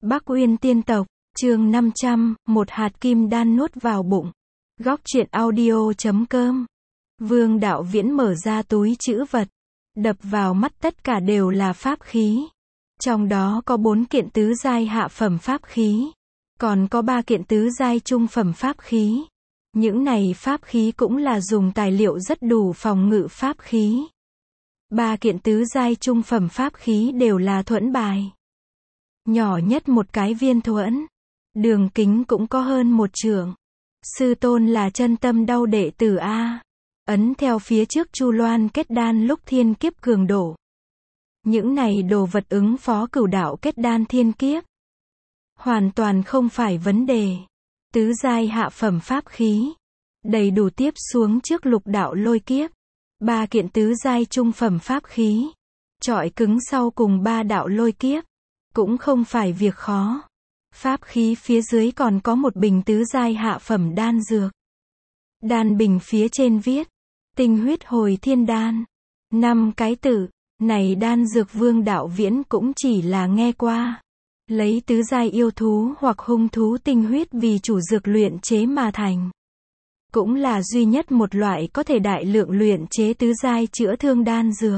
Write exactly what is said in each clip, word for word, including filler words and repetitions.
Bắc Uyên Tiên Tộc, chương năm trăm, một hạt kim đan nuốt vào bụng. Góc truyện audio chấm com. Vương Đạo Viễn mở ra túi trữ vật. Đập vào mắt tất cả đều là pháp khí. Trong đó có bốn kiện tứ giai hạ phẩm pháp khí. Còn có ba kiện tứ giai trung phẩm pháp khí. Những này pháp khí cũng là dùng tài liệu rất đủ phòng ngự pháp khí. Ba kiện tứ giai trung phẩm pháp khí đều là thuẫn bài. Nhỏ nhất một cái viên thuẫn. Đường kính cũng có hơn một trượng. Sư tôn là chân tâm đau đệ tử A. Ấn theo phía trước Chu Loan kết đan lúc thiên kiếp cường đổ. Những này đồ vật ứng phó cửu đạo kết đan thiên kiếp. Hoàn toàn không phải vấn đề. Tứ giai hạ phẩm pháp khí. Đầy đủ tiếp xuống trước lục đạo lôi kiếp. Ba kiện tứ giai trung phẩm pháp khí. Chọi cứng sau cùng ba đạo lôi kiếp. Cũng không phải việc khó. Pháp khí phía dưới còn có một bình tứ giai hạ phẩm đan dược. Đan bình phía trên viết. Tinh huyết hồi thiên đan. Năm cái tự. Này đan dược Vương Đạo Viễn cũng chỉ là nghe qua. Lấy tứ giai yêu thú hoặc hung thú tinh huyết vì chủ dược luyện chế mà thành. Cũng là duy nhất một loại có thể đại lượng luyện chế tứ giai chữa thương đan dược.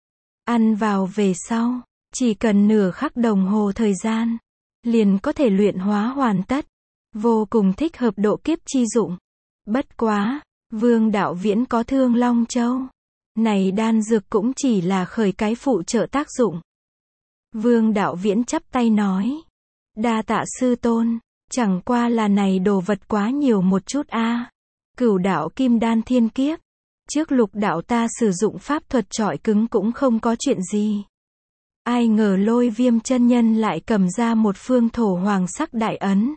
Ăn vào về sau, chỉ cần nửa khắc đồng hồ thời gian, liền có thể luyện hóa hoàn tất. Vô cùng thích hợp độ kiếp chi dụng. Bất quá, Vương Đạo Viễn có Thương Long Châu. Này đan dược cũng chỉ là khởi cái phụ trợ tác dụng. Vương Đạo Viễn chắp tay nói. Đa tạ sư tôn, chẳng qua là này đồ vật quá nhiều một chút a. À. Cửu đạo kim đan thiên kiếp. Trước lục đạo ta sử dụng pháp thuật chọi cứng cũng không có chuyện gì. Ai ngờ Lôi Viêm chân nhân lại cầm ra một phương thổ hoàng sắc đại ấn.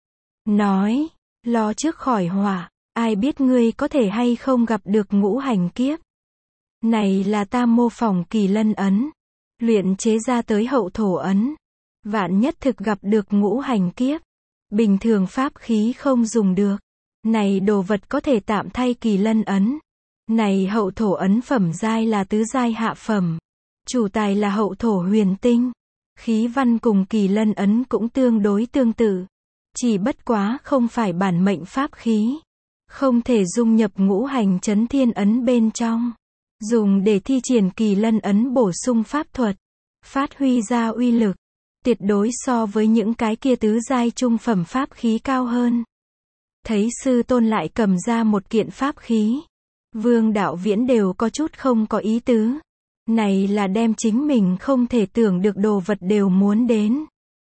Nói, lo trước khỏi hỏa, ai biết ngươi có thể hay không gặp được ngũ hành kiếp. Này là ta mô phỏng kỳ lân ấn. Luyện chế ra tới hậu thổ ấn. Vạn nhất thực gặp được ngũ hành kiếp. Bình thường pháp khí không dùng được. Này đồ vật có thể tạm thay kỳ lân ấn. Này hậu thổ ấn phẩm giai là tứ giai hạ phẩm. Chủ tài là hậu thổ huyền tinh. Khí văn cùng kỳ lân ấn cũng tương đối tương tự. Chỉ bất quá không phải bản mệnh pháp khí. Không thể dung nhập ngũ hành chấn thiên ấn bên trong. Dùng để thi triển kỳ lân ấn bổ sung pháp thuật. Phát huy ra uy lực. Tuyệt đối so với những cái kia tứ giai trung phẩm pháp khí cao hơn. Thấy sư tôn lại cầm ra một kiện pháp khí. Vương Đạo Viễn đều có chút không có ý tứ. Này là đem chính mình không thể tưởng được đồ vật đều muốn đến.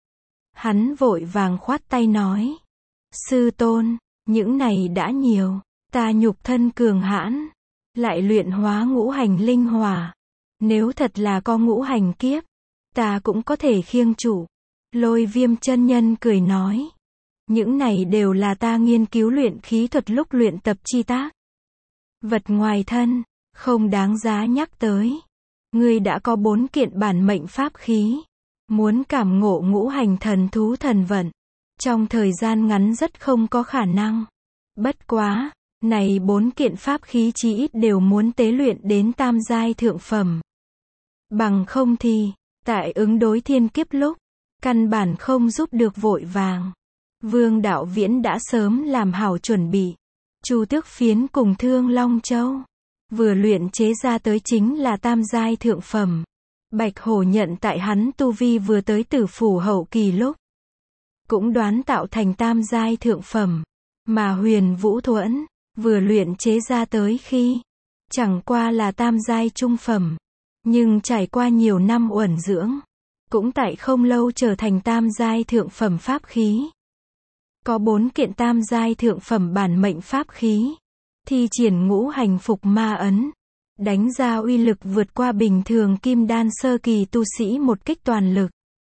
Hắn vội vàng khoát tay nói. Sư tôn, những này đã nhiều. Ta nhục thân cường hãn. Lại luyện hóa ngũ hành linh hỏa. Nếu thật là có ngũ hành kiếp. Ta cũng có thể khiêng chủ. Lôi Viêm chân nhân cười nói. Những này đều là ta nghiên cứu luyện khí thuật lúc luyện tập chi tác. Vật ngoài thân, không đáng giá nhắc tới. Ngươi đã có bốn kiện bản mệnh pháp khí. Muốn cảm ngộ ngũ hành thần thú thần vận. Trong thời gian ngắn rất không có khả năng. Bất quá, này bốn kiện pháp khí chí ít đều muốn tế luyện đến tam giai thượng phẩm. Bằng không thì, tại ứng đối thiên kiếp lúc, căn bản không giúp được vội vàng. Vương Đạo Viễn đã sớm làm hảo chuẩn bị. Chu Tước Phiến cùng Thương Long Châu. Vừa luyện chế ra tới chính là tam giai thượng phẩm. Bạch Hổ nhận tại hắn tu vi vừa tới tử phủ hậu kỳ lúc. Cũng đoán tạo thành tam giai thượng phẩm. Mà Huyền Vũ Thuẫn, vừa luyện chế ra tới khi. Chẳng qua là tam giai trung phẩm. Nhưng trải qua nhiều năm uẩn dưỡng. Cũng tại không lâu trở thành tam giai thượng phẩm pháp khí. Có bốn kiện tam giai thượng phẩm bản mệnh pháp khí. Thi triển ngũ hành phục ma ấn. Đánh ra uy lực vượt qua bình thường kim đan sơ kỳ tu sĩ một kích toàn lực.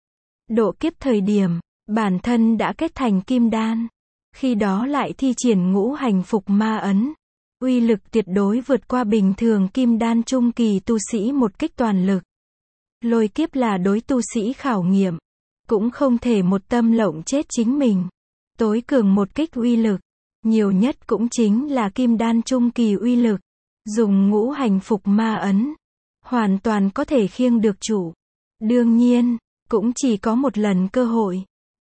Độ kiếp thời điểm, bản thân đã kết thành kim đan. Khi đó lại thi triển ngũ hành phục ma ấn. Uy lực tuyệt đối vượt qua bình thường kim đan trung kỳ tu sĩ một kích toàn lực. Lôi kiếp là đối tu sĩ khảo nghiệm. Cũng không thể một tâm lộng chết chính mình. Tối cường một kích uy lực. Nhiều nhất cũng chính là kim đan trung kỳ uy lực. Dùng ngũ hành phục ma ấn. Hoàn toàn có thể khiêng được chủ. Đương nhiên, cũng chỉ có một lần cơ hội.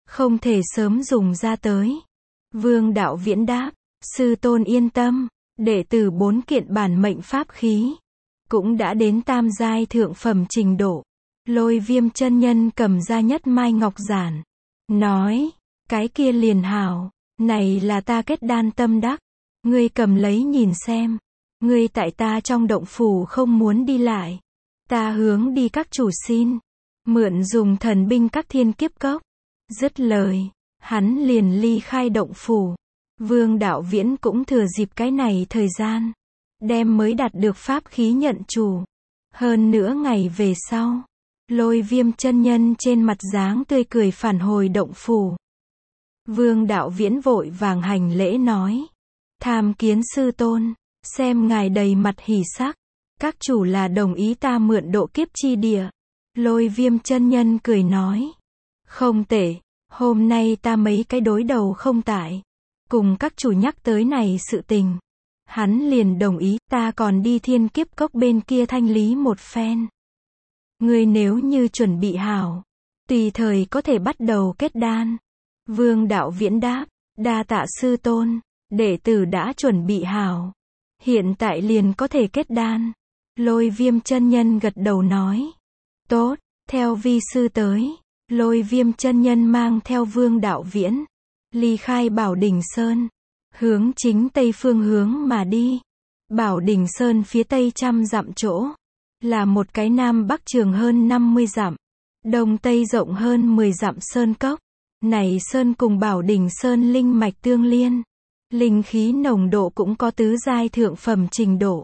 không thể sớm dùng ra tới. Vương Đạo Viễn đáp, sư tôn yên tâm, đệ tử bốn kiện bản mệnh pháp khí, cũng đã đến tam giai thượng phẩm trình độ. Lôi Viêm chân nhân cầm ra nhất mai ngọc giản, nói, cái kia liền hảo, này là ta kết đan tâm đắc, ngươi cầm lấy nhìn xem, ngươi tại ta trong động phủ không muốn đi lại, ta hướng đi các chủ xin, mượn dùng thần binh các thiên kiếp cốc. Dứt lời, hắn liền ly khai động phủ. Vương Đạo Viễn cũng thừa dịp cái này thời gian, đem mới đạt được pháp khí nhận chủ. Hơn nữa ngày về sau, Lôi Viêm chân nhân trên mặt dáng tươi cười phản hồi động phủ. Vương Đạo Viễn vội vàng hành lễ nói, tham kiến sư tôn, xem ngài đầy mặt hỉ sắc, các chủ là đồng ý ta mượn độ kiếp chi địa. Lôi Viêm chân nhân cười nói, không tệ, hôm nay ta mấy cái đối đầu không tại, cùng các chủ nhắc tới này sự tình, hắn liền đồng ý, ta còn đi thiên kiếp cốc bên kia thanh lý một phen. Ngươi nếu như chuẩn bị hảo, tùy thời có thể bắt đầu kết đan. Vương Đạo Viễn đáp, đa tạ sư tôn, đệ tử đã chuẩn bị hảo, hiện tại liền có thể kết đan. Lôi Viêm chân nhân gật đầu nói, tốt, theo vi sư tới. Lôi Viêm chân nhân mang theo Vương Đạo Viễn, ly khai Bảo Đỉnh Sơn, hướng chính tây phương hướng mà đi. Bảo Đỉnh Sơn phía tây trăm dặm chỗ, là một cái nam bắc trường hơn năm mươi dặm, đông tây rộng hơn mười dặm sơn cốc. Này sơn cùng Bảo Đỉnh Sơn linh mạch tương liên, linh khí nồng độ cũng có tứ giai thượng phẩm trình độ.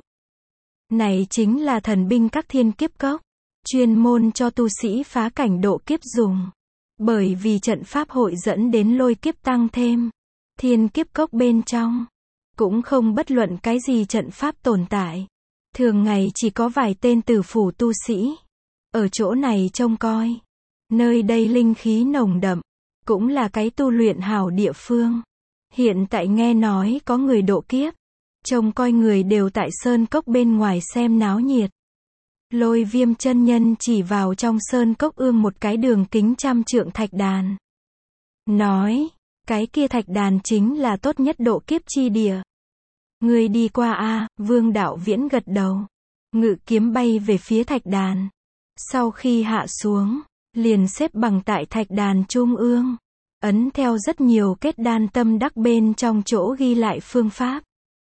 Này chính là thần binh các thiên kiếp cốc, chuyên môn cho tu sĩ phá cảnh độ kiếp dùng. Bởi vì trận pháp hội dẫn đến lôi kiếp tăng thêm, thiên kiếp cốc bên trong cũng không bất luận cái gì trận pháp tồn tại. Thường ngày chỉ có vài tên tử phủ tu sĩ ở chỗ này trông coi. Nơi đây linh khí nồng đậm, cũng là cái tu luyện hảo địa phương. Hiện tại nghe nói có người độ kiếp, trông coi người đều tại sơn cốc bên ngoài xem náo nhiệt. Lôi Viêm chân nhân chỉ vào trong sơn cốc ương một cái đường kính trăm trượng thạch đàn, nói, cái kia thạch đàn chính là tốt nhất độ kiếp chi địa. Người đi qua a. Vương Đạo Viễn gật đầu, ngự kiếm bay về phía thạch đàn. Sau khi hạ xuống, liền xếp bằng tại thạch đàn trung ương, ấn theo rất nhiều kết đan tâm đắc bên trong chỗ ghi lại phương pháp.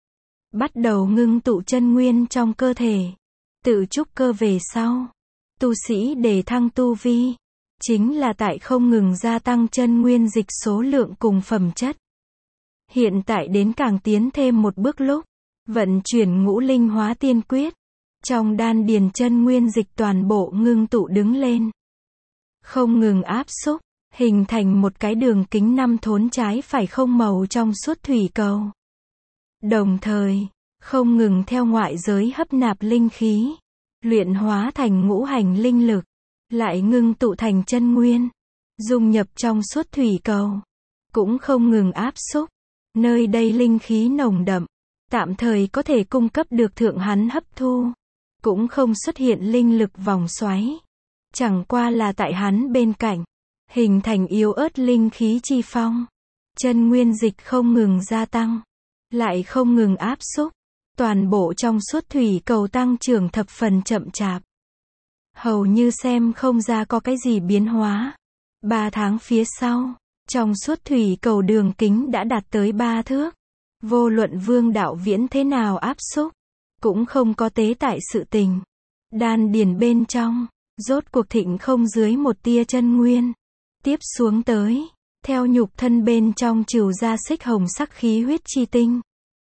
Bắt đầu ngưng tụ chân nguyên trong cơ thể. Tự trúc cơ về sau, tu sĩ để thăng tu vi, chính là tại không ngừng gia tăng chân nguyên dịch số lượng cùng phẩm chất. Hiện tại đến càng tiến thêm một bước lúc, vận chuyển ngũ linh hóa tiên quyết, trong đan điền chân nguyên dịch toàn bộ ngưng tụ đứng lên, không ngừng áp xúc, hình thành một cái đường kính năm thốn trái phải không màu trong suốt thủy cầu. Đồng thời, không ngừng theo ngoại giới hấp nạp linh khí, luyện hóa thành ngũ hành linh lực, lại ngưng tụ thành chân nguyên, dung nhập trong suốt thủy cầu, cũng không ngừng áp xúc. Nơi đây linh khí nồng đậm, tạm thời có thể cung cấp được thượng hắn hấp thu, cũng không xuất hiện linh lực vòng xoáy, chẳng qua là tại hắn bên cạnh, hình thành yếu ớt linh khí chi phong. Chân nguyên dịch không ngừng gia tăng, lại không ngừng áp xúc, toàn bộ trong suốt thủy cầu tăng trưởng thập phần chậm chạp, hầu như xem không ra có cái gì biến hóa. Ba tháng phía sau, trong suốt thủy cầu đường kính đã đạt tới ba thước. Vô luận Vương Đạo Viễn thế nào áp xúc, cũng không có tế tại sự tình. Đan điền bên trong, rốt cuộc thịnh không dưới một tia chân nguyên. Tiếp xuống tới, theo nhục thân bên trong trừ ra xích hồng sắc khí huyết chi tinh,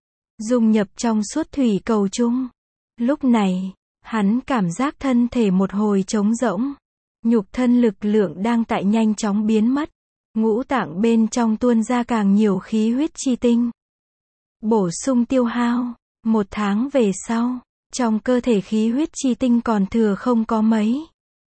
dung nhập trong suốt thủy cầu chung. Lúc này, hắn cảm giác thân thể một hồi trống rỗng. Nhục thân lực lượng đang tại nhanh chóng biến mất. Ngũ tạng bên trong tuôn ra càng nhiều khí huyết chi tinh, bổ sung tiêu hao. Một tháng về sau, trong cơ thể khí huyết chi tinh còn thừa không có mấy,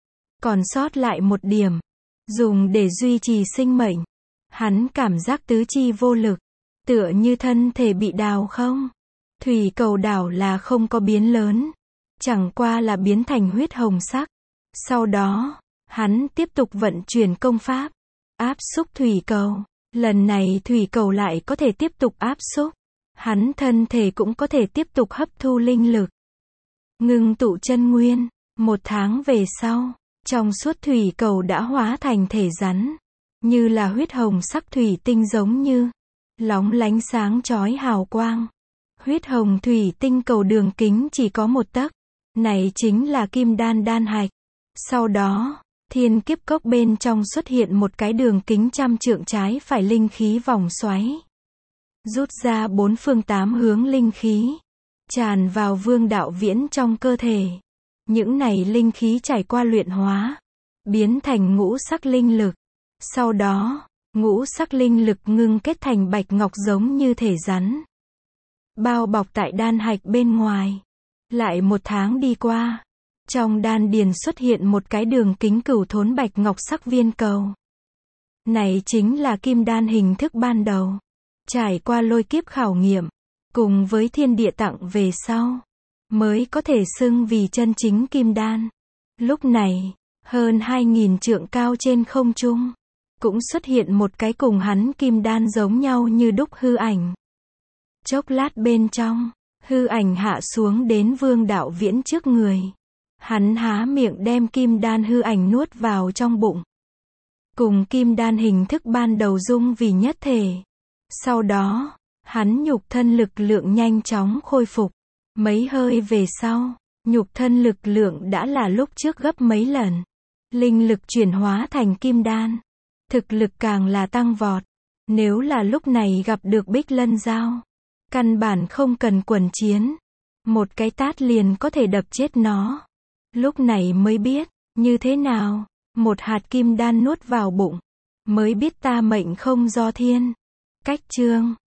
còn sót lại một điểm, dùng để duy trì sinh mệnh. Hắn cảm giác tứ chi vô lực, tựa như thân thể bị đào không. Thủy cầu đảo là không có biến lớn, chẳng qua là biến thành huyết hồng sắc. Sau đó, hắn tiếp tục vận chuyển công pháp, Áp xúc thủy cầu. Lần này thủy cầu lại có thể tiếp tục áp xúc. Hắn thân thể cũng có thể tiếp tục hấp thu linh lực. Ngưng tụ chân nguyên. Một tháng về sau, trong suốt thủy cầu đã hóa thành thể rắn. Như là huyết hồng sắc thủy tinh giống như. Lóng lánh sáng chói hào quang. Huyết hồng thủy tinh cầu đường kính chỉ có một tấc. Này chính là kim đan đan hạch. Sau đó, thiên kiếp cốc bên trong xuất hiện một cái đường kính trăm trượng trái phải linh khí vòng xoáy. Rút ra bốn phương tám hướng linh khí. Tràn vào Vương Đạo Viễn trong cơ thể. Những này linh khí trải qua luyện hóa. Biến thành ngũ sắc linh lực. Sau đó, ngũ sắc linh lực ngưng kết thành bạch ngọc giống như thể rắn. Bao bọc tại đan hạch bên ngoài. Lại một tháng đi qua. Trong đan điền xuất hiện một cái đường kính cửu thốn bạch ngọc sắc viên cầu. Này chính là kim đan hình thức ban đầu. Trải qua lôi kiếp khảo nghiệm. Cùng với thiên địa tặng về sau. Mới có thể xưng vì chân chính kim đan. Lúc này, hơn hai nghìn trượng cao trên không trung. Cũng xuất hiện một cái cùng hắn kim đan giống nhau như đúc hư ảnh. Chốc lát bên trong, hư ảnh hạ xuống đến Vương Đạo Viễn trước người. Hắn há miệng đem kim đan hư ảnh nuốt vào trong bụng. Cùng kim đan hình thức ban đầu dung vì nhất thể. Sau đó, hắn nhục thân lực lượng nhanh chóng khôi phục. Mấy hơi về sau, nhục thân lực lượng đã là lúc trước gấp mấy lần. Linh lực chuyển hóa thành kim đan. Thực lực càng là tăng vọt. Nếu là lúc này gặp được Bích Lân Giao, căn bản không cần quần chiến. Một cái tát liền có thể đập chết nó. Lúc này mới biết, như thế nào, một hạt kim đan nuốt vào bụng. Mới biết ta mệnh không do thiên. Cách chương